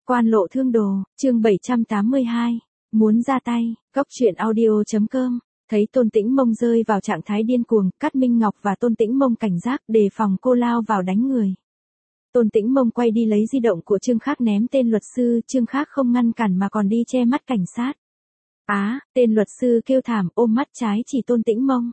Quan lộ thương đồ, chương 782. Muốn ra tay, góc truyện audio.com. Thấy Tôn Tĩnh Mông rơi vào trạng thái điên cuồng, Cát Minh Ngọc và Tôn Tĩnh Mông cảnh giác đề phòng cô lao vào đánh người. Tôn Tĩnh Mông quay đi lấy di động của Trương Khác ném tên luật sư, Trương Khác không ngăn cản mà còn đi che mắt cảnh sát. Tên luật sư kêu thảm ôm mắt trái chỉ Tôn Tĩnh Mông.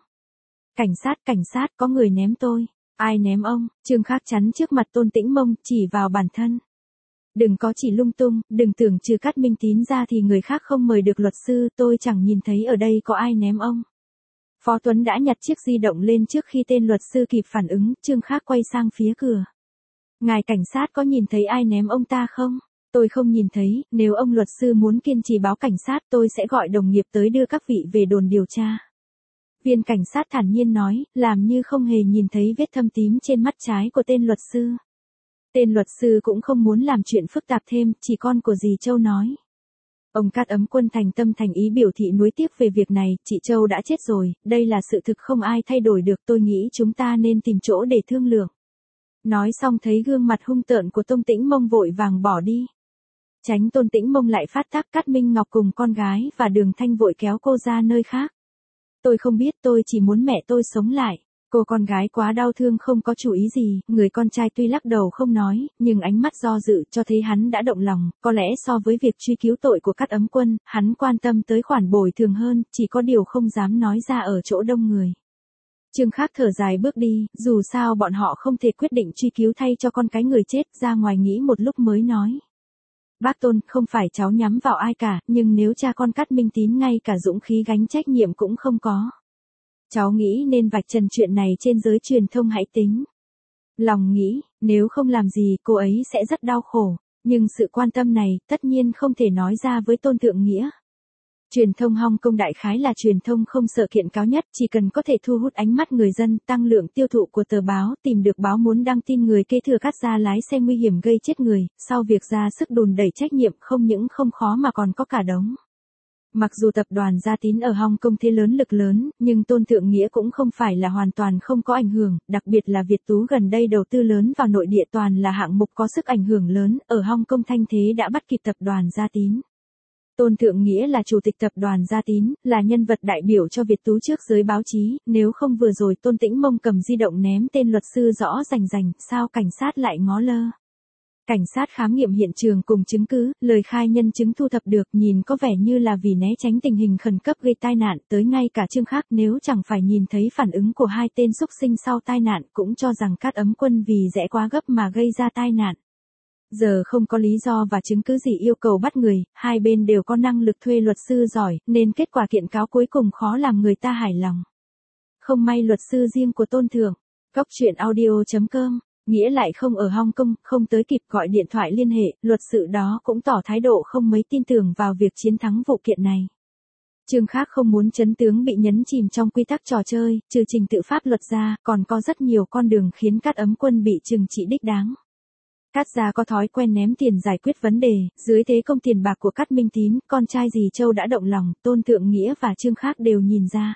Cảnh sát, có người ném tôi. Ai ném ông? Trương Khác chắn trước mặt Tôn Tĩnh Mông, chỉ vào bản thân. Đừng có chỉ lung tung, đừng tưởng trừ Cát Minh Tín ra thì người khác không mời được luật sư, tôi chẳng nhìn thấy ở đây có ai ném ông. Phó Tuấn đã nhặt chiếc di động lên trước khi tên luật sư kịp phản ứng, Trương Khác quay sang phía cửa. Ngài cảnh sát có nhìn thấy ai ném ông ta không? Tôi không nhìn thấy, nếu ông luật sư muốn kiên trì báo cảnh sát tôi sẽ gọi đồng nghiệp tới đưa các vị về đồn điều tra. Viên cảnh sát thản nhiên nói, làm như không hề nhìn thấy vết thâm tím trên mắt trái của tên luật sư. Tên luật sư cũng không muốn làm chuyện phức tạp thêm, chỉ con của dì Châu nói. Ông Cát Ấm Quân thành tâm thành ý biểu thị nuối tiếc về việc này, chị Châu đã chết rồi, đây là sự thực không ai thay đổi được, tôi nghĩ chúng ta nên tìm chỗ để thương lượng. Nói xong thấy gương mặt hung tợn của Tôn Tĩnh Mông vội vàng bỏ đi. Tránh Tôn Tĩnh Mông lại phát tác, Cát Minh Ngọc cùng con gái và Đường Thanh vội kéo cô ra nơi khác. Tôi không biết, tôi chỉ muốn mẹ tôi sống lại. Cô con gái quá đau thương không có chủ ý gì, người con trai tuy lắc đầu không nói, nhưng ánh mắt do dự cho thấy hắn đã động lòng, có lẽ so với việc truy cứu tội của Cát Ấm Quân, hắn quan tâm tới khoản bồi thường hơn, chỉ có điều không dám nói ra ở chỗ đông người. Trương Khác thở dài bước đi, dù sao bọn họ không thể quyết định truy cứu thay cho con cái người chết, ra ngoài nghĩ một lúc mới nói. Bác Tôn, không phải cháu nhắm vào ai cả, nhưng nếu cha con Cát Minh Tín ngay cả dũng khí gánh trách nhiệm cũng không có. Cháu nghĩ nên vạch trần chuyện này trên giới truyền thông hãy tính. Lòng nghĩ, nếu không làm gì cô ấy sẽ rất đau khổ, nhưng sự quan tâm này tất nhiên không thể nói ra với Tôn Thượng Nghĩa. Truyền thông Hong Kong đại khái là truyền thông không sợ kiện cáo nhất, chỉ cần có thể thu hút ánh mắt người dân, tăng lượng tiêu thụ của tờ báo, tìm được báo muốn đăng tin người kế thừa Cát gia lái xe nguy hiểm gây chết người, sau việc ra sức đùn đẩy trách nhiệm không những không khó mà còn có cả đống. Mặc dù tập đoàn Gia Tín ở Hong Kong thế lớn lực lớn, nhưng Tôn Thượng Nghĩa cũng không phải là hoàn toàn không có ảnh hưởng, đặc biệt là Việt Tú gần đây đầu tư lớn vào nội địa toàn là hạng mục có sức ảnh hưởng lớn, ở Hong Kong thanh thế đã bắt kịp tập đoàn Gia Tín. Tôn Thượng Nghĩa là chủ tịch tập đoàn Gia Tín, là nhân vật đại biểu cho Việt Tú trước giới báo chí, nếu không vừa rồi Tôn Tĩnh Mông cầm di động ném tên luật sư rõ rành, sao cảnh sát lại ngó lơ. Cảnh sát khám nghiệm hiện trường cùng chứng cứ, lời khai nhân chứng thu thập được nhìn có vẻ như là vì né tránh tình hình khẩn cấp gây tai nạn, tới ngay cả Trương Khác nếu chẳng phải nhìn thấy phản ứng của hai tên xúc sinh sau tai nạn cũng cho rằng Cát Ấm Quân vì rẽ quá gấp mà gây ra tai nạn. Giờ không có lý do và chứng cứ gì yêu cầu bắt người, hai bên đều có năng lực thuê luật sư giỏi, nên kết quả kiện cáo cuối cùng khó làm người ta hài lòng. Không may luật sư riêng của Tôn Thượng, góc truyện audio.com. Nghĩa lại không ở Hong Kong, không tới kịp gọi điện thoại liên hệ, luật sự đó cũng tỏ thái độ không mấy tin tưởng vào việc chiến thắng vụ kiện này. Trương Khác không muốn chấn tướng bị nhấn chìm trong quy tắc trò chơi, trừ trình tự pháp luật ra, còn có rất nhiều con đường khiến Cát Ấm Quân bị trừng trị đích đáng. Cát gia có thói quen ném tiền giải quyết vấn đề, dưới thế công tiền bạc của Cát Minh Tín, con trai dì Châu đã động lòng, Tôn Thượng Nghĩa và Trương Khác đều nhìn ra.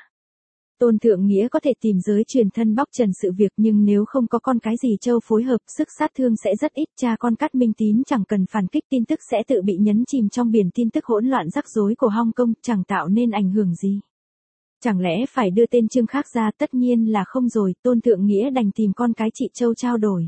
Tôn Thượng Nghĩa có thể tìm giới truyền thân bóc trần sự việc nhưng nếu không có con cái dì Châu phối hợp sức sát thương sẽ rất ít, cha con Cát Minh Tín chẳng cần phản kích tin tức sẽ tự bị nhấn chìm trong biển tin tức hỗn loạn rắc rối của Hong Kong, chẳng tạo nên ảnh hưởng gì. Chẳng lẽ phải đưa tên Trương Khác ra, tất nhiên là không rồi, Tôn Thượng Nghĩa đành tìm con cái chị Châu trao đổi.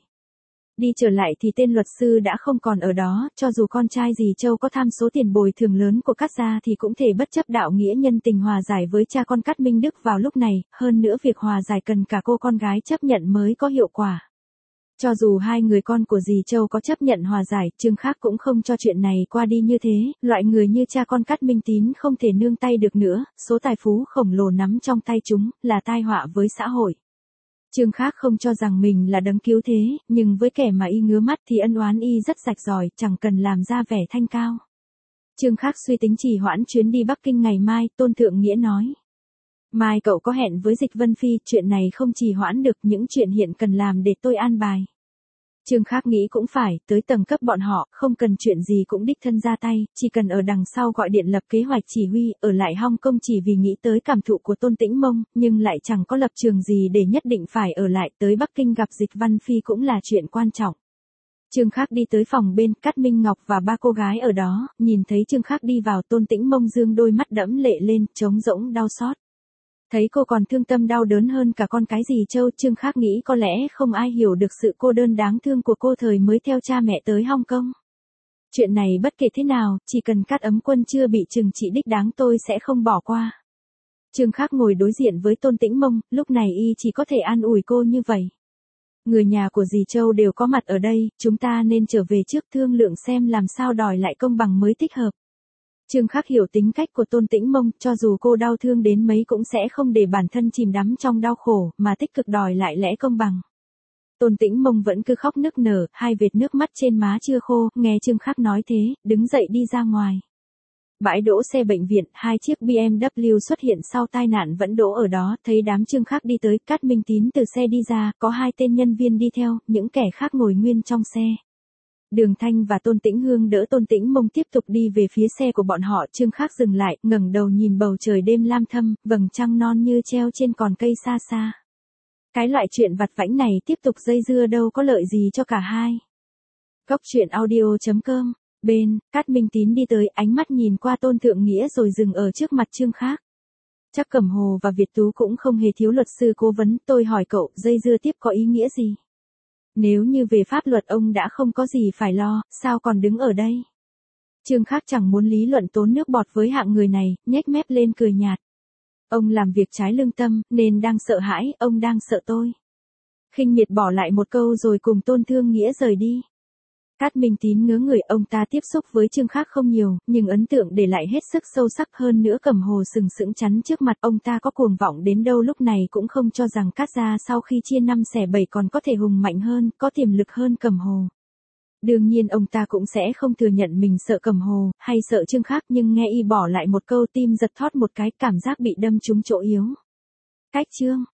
Đi trở lại thì tên luật sư đã không còn ở đó, cho dù con trai dì Châu có tham số tiền bồi thường lớn của Cát gia thì cũng thể bất chấp đạo nghĩa nhân tình hòa giải với cha con Cát Minh Đức vào lúc này, hơn nữa việc hòa giải cần cả cô con gái chấp nhận mới có hiệu quả. Cho dù hai người con của dì Châu có chấp nhận hòa giải, Trương Khác cũng không cho chuyện này qua đi như thế, loại người như cha con Cát Minh Tín không thể nương tay được nữa, số tài phú khổng lồ nắm trong tay chúng, là tai họa với xã hội. Trương Khác không cho rằng mình là đấng cứu thế, nhưng với kẻ mà y ngứa mắt thì ân oán y rất rạch ròi, chẳng cần làm ra vẻ thanh cao. Trương Khác suy tính trì hoãn chuyến đi Bắc Kinh ngày mai, Tôn Thượng Nghĩa nói. Mai cậu có hẹn với Dịch Vân Phi, chuyện này không trì hoãn được, những chuyện hiện cần làm để tôi an bài. Trương Khác nghĩ cũng phải, tới tầng cấp bọn họ, không cần chuyện gì cũng đích thân ra tay, chỉ cần ở đằng sau gọi điện lập kế hoạch chỉ huy, ở lại Hong Kong chỉ vì nghĩ tới cảm thụ của Tôn Tĩnh Mông, nhưng lại chẳng có lập trường gì để nhất định phải ở lại, tới Bắc Kinh gặp Dịch Văn Phi cũng là chuyện quan trọng. Trương Khắc đi tới phòng bên, Cát Minh Ngọc và ba cô gái ở đó, nhìn thấy Trương Khắc đi vào, Tôn Tĩnh Mông dương đôi mắt đẫm lệ lên, trống rỗng đau xót. Thấy cô còn thương tâm đau đớn hơn cả con cái gì Châu, Trương Khắc nghĩ có lẽ không ai hiểu được sự cô đơn đáng thương của cô thời mới theo cha mẹ tới Hong Kong. Chuyện này bất kể thế nào, chỉ cần Cát Ấm Quân chưa bị trừng trị đích đáng tôi sẽ không bỏ qua. Trương Khắc ngồi đối diện với Tôn Tĩnh Mông, lúc này y chỉ có thể an ủi cô như vậy. Người nhà của dì Châu đều có mặt ở đây, chúng ta nên trở về trước thương lượng xem làm sao đòi lại công bằng mới thích hợp. Trương Khắc hiểu tính cách của Tôn Tĩnh Mông, cho dù cô đau thương đến mấy cũng sẽ không để bản thân chìm đắm trong đau khổ, mà tích cực đòi lại lẽ công bằng. Tôn Tĩnh Mông vẫn cứ khóc nức nở, hai vệt nước mắt trên má chưa khô, nghe Trương Khắc nói thế, đứng dậy đi ra ngoài. Bãi đỗ xe bệnh viện, hai chiếc BMW xuất hiện sau tai nạn vẫn đỗ ở đó, thấy đám Trương Khắc đi tới, Cát Minh Tín từ xe đi ra, có hai tên nhân viên đi theo, những kẻ khác ngồi nguyên trong xe. Đường Thanh và Tôn Tĩnh Hương đỡ Tôn Tĩnh Mông tiếp tục đi về phía xe của bọn họ, Trương Khắc dừng lại, ngẩng đầu nhìn bầu trời đêm lam thâm, vầng trăng non như treo trên còn cây xa xa. Cái loại chuyện vặt vãnh này tiếp tục dây dưa đâu có lợi gì cho cả hai. Cốc truyện audio.com. Bên, Cát Minh Tín đi tới, ánh mắt nhìn qua Tôn Thượng Nghĩa rồi dừng ở trước mặt Trương Khắc. Chắc Cẩm Hồ và Việt Tú cũng không hề thiếu luật sư cố vấn, tôi hỏi cậu, dây dưa tiếp có ý nghĩa gì? Nếu như về pháp luật ông đã không có gì phải lo, sao còn đứng ở đây? Trương Khắc chẳng muốn lý luận tốn nước bọt với hạng người này, nhếch mép lên cười nhạt. Ông làm việc trái lương tâm, nên đang sợ hãi, ông đang sợ tôi. Khinh miệt bỏ lại một câu rồi cùng Tôn Thương Nghĩa rời đi. Cát Minh Tín ngớ người, ông ta tiếp xúc với Trương Khắc không nhiều, nhưng ấn tượng để lại hết sức sâu sắc, hơn nữa Cẩm Hồ sừng sững chắn trước mặt, ông ta có cuồng vọng đến đâu lúc này cũng không cho rằng Cát gia sau khi chia 5 xẻ 7 còn có thể hùng mạnh hơn, có tiềm lực hơn Cẩm Hồ. Đương nhiên ông ta cũng sẽ không thừa nhận mình sợ Cẩm Hồ, hay sợ Trương Khắc, nhưng nghe y bỏ lại một câu tim giật thót một cái, cảm giác bị đâm trúng chỗ yếu. Cách chương